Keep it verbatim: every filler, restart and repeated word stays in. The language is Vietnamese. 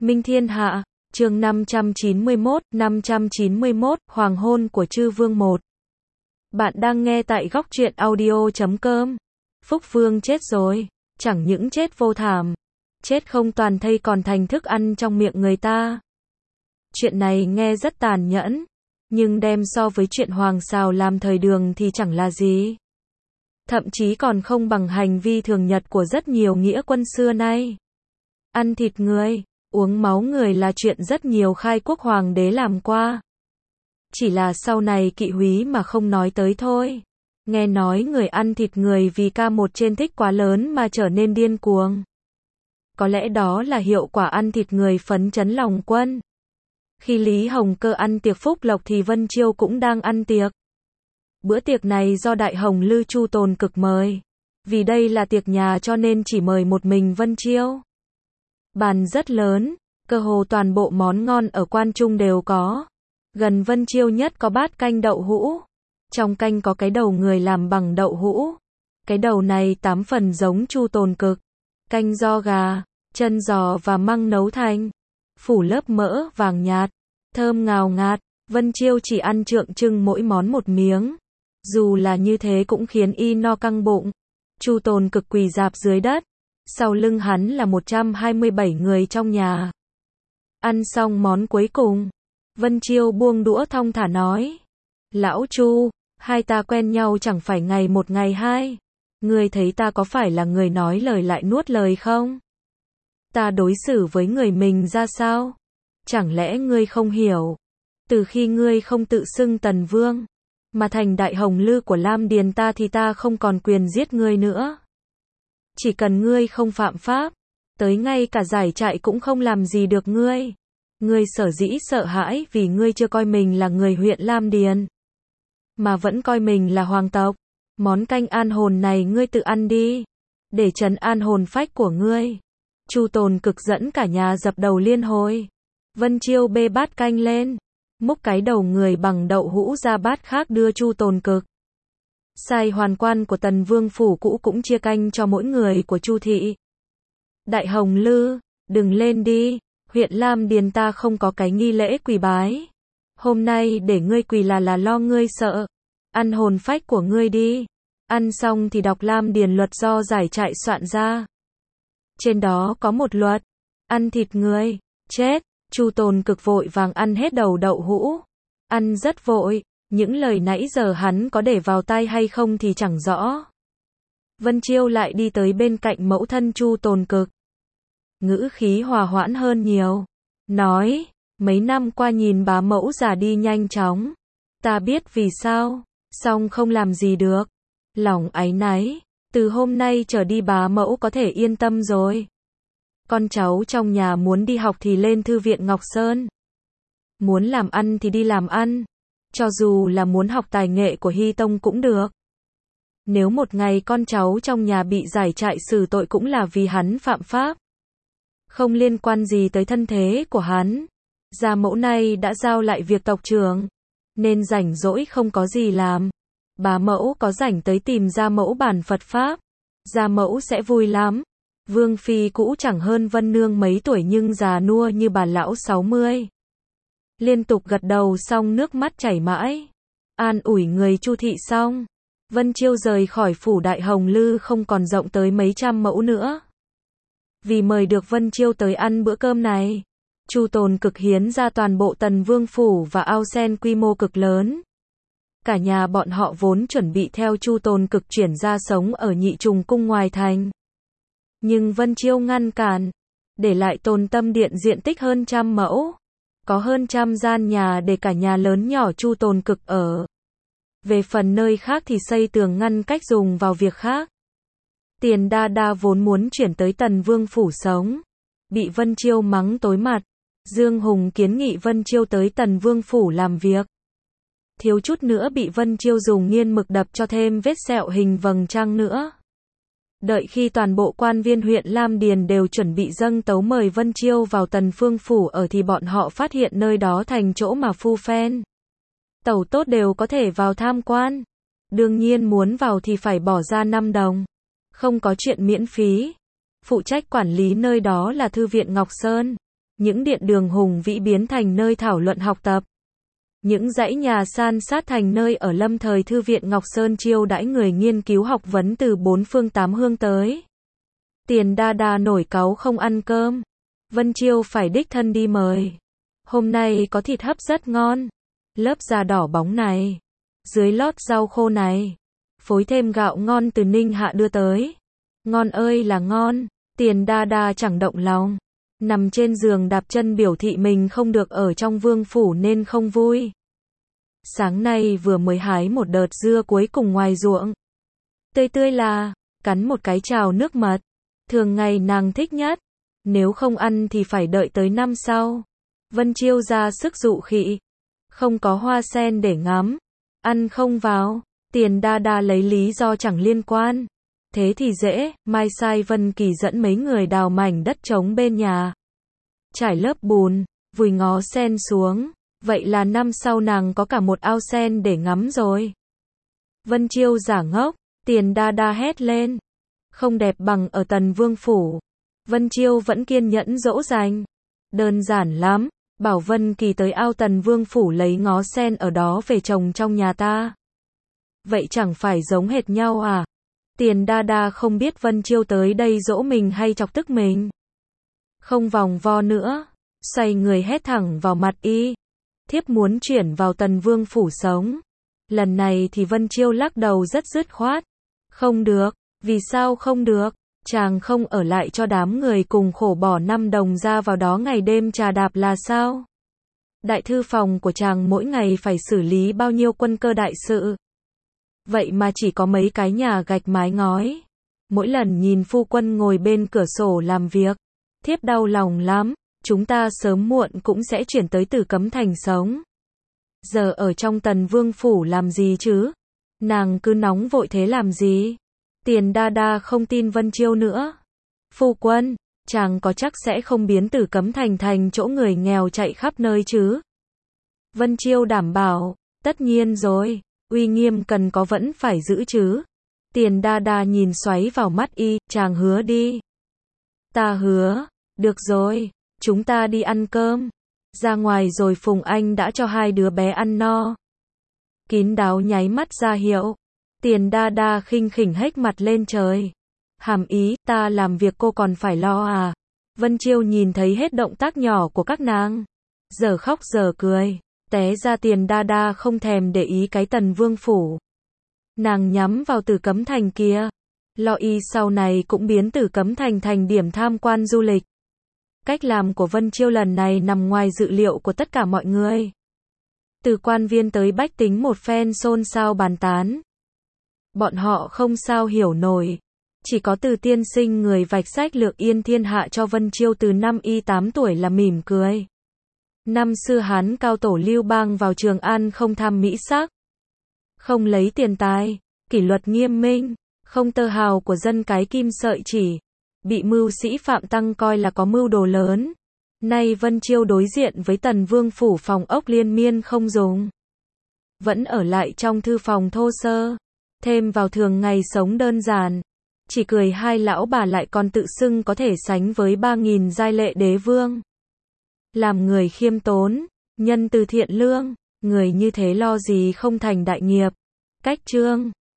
Minh Thiên Hạ, chương năm trăm chín mươi mốt, năm trăm chín mươi mốt, Hoàng hôn của Chư Vương một. Bạn đang nghe tại góc truyện audio chấm com. Phúc Vương chết rồi, chẳng những chết vô thảm, chết không toàn thây còn thành thức ăn trong miệng người ta. Chuyện này nghe rất tàn nhẫn, nhưng đem so với chuyện Hoàng Sào làm thời Đường thì chẳng là gì. Thậm chí còn không bằng hành vi thường nhật của rất nhiều nghĩa quân xưa nay. Ăn thịt người, uống máu người là chuyện rất nhiều khai quốc hoàng đế làm qua. Chỉ là sau này kỵ húy mà không nói tới thôi. Nghe nói người ăn thịt người vì ca một trên thích quá lớn mà trở nên điên cuồng. Có lẽ đó là hiệu quả ăn thịt người phấn chấn lòng quân. Khi Lý Hồng Cơ ăn tiệc phúc lộc thì Vân Chiêu cũng đang ăn tiệc. Bữa tiệc này do Đại Hồng Lư Chu Tồn Cực mời. Vì đây là tiệc nhà cho nên chỉ mời một mình Vân Chiêu. Bàn rất lớn, cơ hồ toàn bộ món ngon ở Quan Trung đều có. Gần Vân Chiêu nhất có bát canh đậu hũ. Trong canh có cái đầu người làm bằng đậu hũ. Cái đầu này tám phần giống Chu Tồn Cực. Canh do gà, chân giò và măng nấu thành. Phủ lớp mỡ vàng nhạt, thơm ngào ngạt. Vân Chiêu chỉ ăn trượng trưng mỗi món một miếng. Dù là như thế cũng khiến y no căng bụng. Chu Tồn Cực quỳ rạp dưới đất. Sau lưng hắn là một trăm hai mươi bảy người trong nhà. Ăn xong món cuối cùng, Vân Chiêu buông đũa thong thả nói. Lão Chu, hai ta quen nhau chẳng phải ngày một ngày hai. Ngươi thấy ta có phải là người nói lời lại nuốt lời không? Ta đối xử với người mình ra sao? Chẳng lẽ ngươi không hiểu? Từ khi ngươi không tự xưng Tần Vương, mà thành Đại Hồng Lư của Lam Điền ta thì ta không còn quyền giết ngươi nữa. Chỉ cần ngươi không phạm pháp, tới ngay cả giải trại cũng không làm gì được ngươi. Ngươi sở dĩ sợ hãi vì ngươi chưa coi mình là người huyện Lam Điền, mà vẫn coi mình là hoàng tộc. Món canh an hồn này ngươi tự ăn đi, để trấn an hồn phách của ngươi. Chu Tồn Cực dẫn cả nhà dập đầu liên hồi. Vân Chiêu bê bát canh lên, múc cái đầu người bằng đậu hũ ra bát khác đưa Chu Tồn Cực. Sai hoàn quan của Tần Vương phủ cũ cũng chia canh cho mỗi người của Chu thị. Đại Hồng Lư, đừng lên đi, huyện Lam Điền ta không có cái nghi lễ quỳ bái. Hôm nay để ngươi quỳ là là lo ngươi sợ. Ăn hồn phách của ngươi đi. Ăn xong thì đọc Lam Điền luật do giải trại soạn ra. Trên đó có một luật, ăn thịt người, chết. Chu Tồn Cực vội vàng ăn hết đầu đậu hũ. Ăn rất vội. Những lời nãy giờ hắn có để vào tai hay không thì chẳng rõ. Vân Chiêu lại đi tới bên cạnh mẫu thân Chu Tồn Cực. Ngữ khí hòa hoãn hơn nhiều. Nói, mấy năm qua nhìn bá mẫu già đi nhanh chóng. Ta biết vì sao, song không làm gì được. Lòng áy náy, từ hôm nay trở đi bá mẫu có thể yên tâm rồi. Con cháu trong nhà muốn đi học thì lên thư viện Ngọc Sơn. Muốn làm ăn thì đi làm ăn. Cho dù là muốn học tài nghệ của Hy Tông cũng được. Nếu một ngày con cháu trong nhà bị giải trại xử tội cũng là vì hắn phạm pháp. Không liên quan gì tới thân thế của hắn. Gia mẫu này đã giao lại việc tộc trưởng, nên rảnh rỗi không có gì làm. Bá mẫu có rảnh tới tìm gia mẫu bàn Phật Pháp. Gia mẫu sẽ vui lắm. Vương phi cũ chẳng hơn Vân Nương mấy tuổi nhưng già nua như bà lão sáu mươi. Liên tục gật đầu xong nước mắt chảy mãi. An ủi người Chu thị xong, Vân Chiêu rời khỏi phủ Đại Hồng Lư không còn rộng tới mấy trăm mẫu nữa. Vì mời được Vân Chiêu tới ăn bữa cơm này, Chu Tồn Cực hiến ra toàn bộ Tần Vương phủ và ao sen quy mô cực lớn. Cả nhà bọn họ vốn chuẩn bị theo Chu Tồn Cực chuyển ra sống ở Nhị Trùng cung ngoài thành. Nhưng Vân Chiêu ngăn cản, để lại Tồn Tâm điện diện tích hơn trăm mẫu. Có hơn trăm gian nhà để cả nhà lớn nhỏ Chu Tồn Cực ở. Về phần nơi khác thì xây tường ngăn cách dùng vào việc khác. Tiền Đa Đa vốn muốn chuyển tới Tần Vương phủ sống, bị Vân Chiêu mắng tối mặt. Dương Hùng kiến nghị Vân Chiêu tới Tần Vương phủ làm việc. Thiếu chút nữa bị Vân Chiêu dùng nghiên mực đập cho thêm vết sẹo hình vầng trăng nữa. Đợi khi toàn bộ quan viên huyện Lam Điền đều chuẩn bị dâng tấu mời Vân Chiêu vào Tần Phương phủ ở thì bọn họ phát hiện nơi đó thành chỗ mà phu phen tẩu tốt đều có thể vào tham quan. Đương nhiên muốn vào thì phải bỏ ra năm đồng. Không có chuyện miễn phí. Phụ trách quản lý nơi đó là Thư viện Ngọc Sơn. những điện đường hùng vĩ biến thành nơi thảo luận học tập. Những dãy nhà san sát thành nơi ở lâm thời Thư viện Ngọc Sơn chiêu đãi người nghiên cứu học vấn từ bốn phương tám hướng tới. Tiền Đa Đa nổi cáu không ăn cơm. Vân Chiêu phải đích thân đi mời. Hôm nay có thịt hấp rất ngon. Lớp da đỏ bóng này. Dưới lót rau khô này. Phối thêm gạo ngon từ Ninh Hạ đưa tới. Ngon ơi là ngon. Tiền Đa Đa chẳng động lòng. Nằm trên giường đạp chân biểu thị mình không được ở trong vương phủ nên không vui. Sáng nay vừa mới hái một đợt dưa cuối cùng ngoài ruộng. Tươi tươi là, cắn một cái trào nước mật. Thường ngày nàng thích nhất. Nếu không ăn thì phải đợi tới năm sau. Vân Chiêu ra sức dụ khị. Không có hoa sen để ngắm. Ăn không vào. Tiền Đa Đa lấy lý do chẳng liên quan. Thế thì dễ, mai sai Vân Kỳ dẫn mấy người đào mảnh đất trống bên nhà. Trải lớp bùn, vùi ngó sen xuống. Vậy là năm sau nàng có cả một ao sen để ngắm rồi. Vân Chiêu giả ngốc, Tiền Đa Đa hét lên. Không đẹp bằng ở Tần Vương Phủ. Vân Chiêu vẫn kiên nhẫn dỗ dành. Đơn giản lắm, bảo Vân Kỳ tới ao Tần Vương Phủ lấy ngó sen ở đó về trồng trong nhà ta. Vậy chẳng phải giống hệt nhau à? Tiền Đa Đa không biết Vân Chiêu tới đây dỗ mình hay chọc tức mình. Không vòng vo nữa, xoay người hét thẳng vào mặt y. Thiếp muốn chuyển vào Tần Vương Phủ sống. Lần này thì Vân Chiêu lắc đầu rất dứt khoát. Không được, vì sao không được? Chàng không ở lại cho đám người cùng khổ bỏ năm đồng ra vào đó ngày đêm trà đạp là sao? Đại thư phòng của chàng mỗi ngày phải xử lý bao nhiêu quân cơ đại sự. Vậy mà chỉ có mấy cái nhà gạch mái ngói. Mỗi lần nhìn phu quân ngồi bên cửa sổ làm việc, thiếp đau lòng lắm. Chúng ta sớm muộn cũng sẽ chuyển tới Tử Cấm Thành sống. Giờ ở trong Tần Vương Phủ làm gì chứ? Nàng cứ nóng vội thế làm gì? Tiền Đa Đa không tin Vân Chiêu nữa. Phu quân, chàng có chắc sẽ không biến Tử Cấm Thành thành chỗ người nghèo chạy khắp nơi chứ? Vân Chiêu đảm bảo, tất nhiên rồi, uy nghiêm cần có vẫn phải giữ chứ. Tiền Đa Đa nhìn xoáy vào mắt y, chàng hứa đi. Ta hứa, được rồi, chúng ta đi ăn cơm. Ra ngoài rồi Phùng Anh đã cho hai đứa bé ăn no. Kín đáo nháy mắt ra hiệu. Tiền Đa Đa khinh khỉnh hếch mặt lên trời. Hàm ý, ta làm việc cô còn phải lo à? Vân Chiêu nhìn thấy hết động tác nhỏ của các nàng. Giờ khóc giờ cười. Té ra Tiền Đa Đa không thèm để ý cái Tần Vương Phủ. Nàng nhắm vào Tử Cấm Thành kia. Lo y sau này cũng biến Tử Cấm Thành thành điểm tham quan du lịch. Cách làm của Vân Chiêu lần này nằm ngoài dự liệu của tất cả mọi người. Từ quan viên tới bách tính một phen xôn xao bàn tán. Bọn họ không sao hiểu nổi. Chỉ có Từ tiên sinh người vạch sách lược yên thiên hạ cho Vân Chiêu từ năm y tám tuổi là mỉm cười. Năm xưa Hán cao tổ Lưu Bang vào Trường An không tham mỹ sắc. Không lấy tiền tài, kỷ luật nghiêm minh, không tơ hào của dân cái kim sợi chỉ. Bị mưu sĩ Phạm Tăng coi là có mưu đồ lớn. Nay Vân Chiêu đối diện với Tần Vương Phủ phòng ốc liên miên không dùng. Vẫn ở lại trong thư phòng thô sơ. Thêm vào thường ngày sống đơn giản. Chỉ cười hai lão bà lại còn tự xưng có thể sánh với ba nghìn giai lệ đế vương. Làm người khiêm tốn, nhân từ thiện lương. Người như thế lo gì không thành đại nghiệp. Cách chương